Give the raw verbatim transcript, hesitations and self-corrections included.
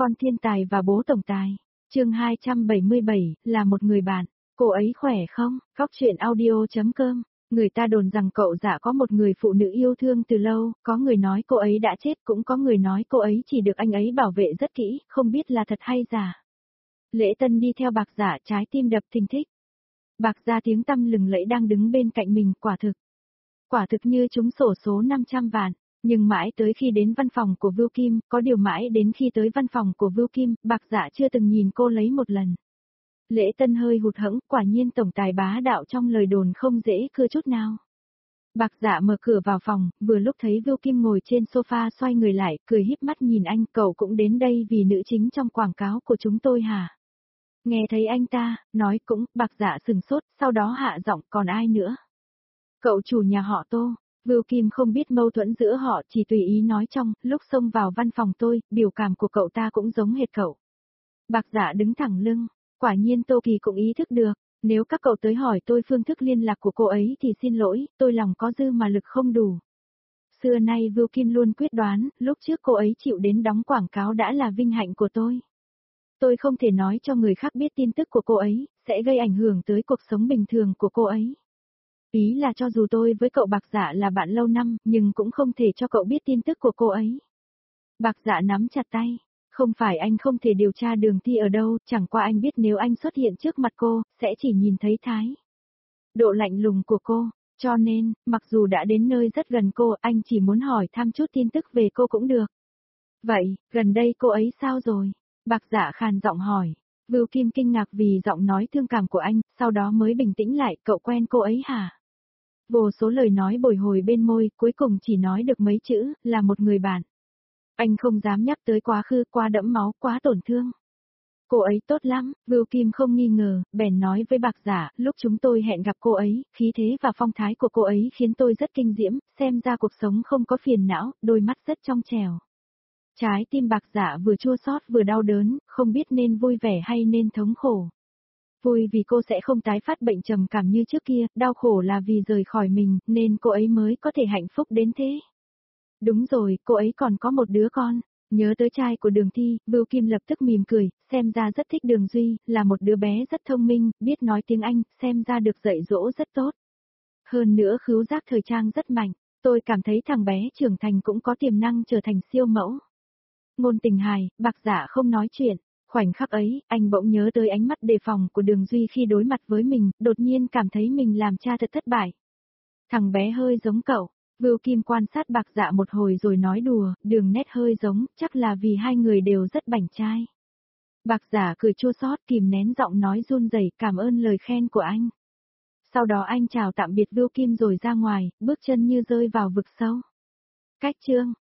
Con thiên tài và bố tổng tài. Chương hai trăm bảy mươi bảy, là một người bạn. Cô ấy khỏe không? Góc truyện audio.com. Người ta đồn rằng cậu Dạ có một người phụ nữ yêu thương từ lâu, có người nói cô ấy đã chết, cũng có người nói cô ấy chỉ được anh ấy bảo vệ rất kỹ, không biết là thật hay giả. Lễ Tân đi theo Bạc Dạ, trái tim đập thình thịch. Bạc Dạ tiếng tăm lừng lẫy đang đứng bên cạnh mình, quả thực. Quả thực như trúng xổ số năm trăm vạn. Nhưng mãi tới khi đến văn phòng của Vưu Kim, có điều mãi đến khi tới văn phòng của Vưu Kim, Bạc Dạ chưa từng nhìn cô lấy một lần. Lễ Tân hơi hụt hẫng, quả nhiên tổng tài bá đạo trong lời đồn không dễ cưa chút nào. Bạc Dạ mở cửa vào phòng, vừa lúc thấy Vưu Kim ngồi trên sofa xoay người lại, cười híp mắt nhìn anh, cậu cũng đến đây vì nữ chính trong quảng cáo của chúng tôi hả? Nghe thấy anh ta, nói cũng, Bạc Dạ sừng sốt, sau đó hạ giọng, còn ai nữa? Cậu chủ nhà họ Tô. Vưu Kim không biết mâu thuẫn giữa họ, chỉ tùy ý nói trong, lúc xông vào văn phòng tôi, biểu cảm của cậu ta cũng giống hệt cậu. Bạc Dạ đứng thẳng lưng, quả nhiên Tô Kỳ cũng ý thức được, nếu các cậu tới hỏi tôi phương thức liên lạc của cô ấy thì xin lỗi, tôi lòng có dư mà lực không đủ. Xưa nay Vưu Kim luôn quyết đoán, lúc trước cô ấy chịu đến đóng quảng cáo đã là vinh hạnh của tôi. Tôi không thể nói cho người khác biết tin tức của cô ấy, sẽ gây ảnh hưởng tới cuộc sống bình thường của cô ấy. Ý là cho dù tôi với cậu Bạc Dạ là bạn lâu năm, nhưng cũng không thể cho cậu biết tin tức của cô ấy. Bạc Dạ nắm chặt tay, không phải anh không thể điều tra Đường Thi ở đâu, chẳng qua anh biết nếu anh xuất hiện trước mặt cô, sẽ chỉ nhìn thấy thái độ lạnh lùng của cô, cho nên, mặc dù đã đến nơi rất gần cô, anh chỉ muốn hỏi thăm chút tin tức về cô cũng được. Vậy, gần đây cô ấy sao rồi? Bạc Dạ khàn giọng hỏi. Vưu Kim kinh ngạc vì giọng nói thương cảm của anh, sau đó mới bình tĩnh lại, cậu quen cô ấy hả? Vô số lời nói bồi hồi bên môi, cuối cùng chỉ nói được mấy chữ, là một người bạn. Anh không dám nhắc tới quá khứ, quá đẫm máu, quá tổn thương. Cô ấy tốt lắm, Vưu Kim không nghi ngờ, bèn nói với Bạc Dạ, lúc chúng tôi hẹn gặp cô ấy, khí thế và phong thái của cô ấy khiến tôi rất kinh diễm, xem ra cuộc sống không có phiền não, đôi mắt rất trong trẻo. Trái tim Bạc Dạ vừa chua xót vừa đau đớn, không biết nên vui vẻ hay nên thống khổ. Vui vì cô sẽ không tái phát bệnh trầm cảm như trước kia, đau khổ là vì rời khỏi mình, nên cô ấy mới có thể hạnh phúc đến thế. Đúng rồi, cô ấy còn có một đứa con. Nhớ tới trai của Đường Thi, Vưu Kim lập tức mỉm cười, xem ra rất thích Đường Duy, là một đứa bé rất thông minh, biết nói tiếng Anh, xem ra được dạy dỗ rất tốt. Hơn nữa khứu giác thời trang rất mạnh, tôi cảm thấy thằng bé trưởng thành cũng có tiềm năng trở thành siêu mẫu. Ngôn tình hài, Bạc Dạ không nói chuyện. Khoảnh khắc ấy, anh bỗng nhớ tới ánh mắt đề phòng của Đường Duy khi đối mặt với mình, đột nhiên cảm thấy mình làm cha thật thất bại. Thằng bé hơi giống cậu. Vưu Kim quan sát Bạc Dạ một hồi rồi nói đùa, Đường nét hơi giống, chắc là vì hai người đều rất bảnh trai. Bạc Dạ cười chua xót, kìm nén giọng nói run rẩy, cảm ơn lời khen của anh. Sau đó anh chào tạm biệt Vưu Kim rồi ra ngoài, bước chân như rơi vào vực sâu. Cách chương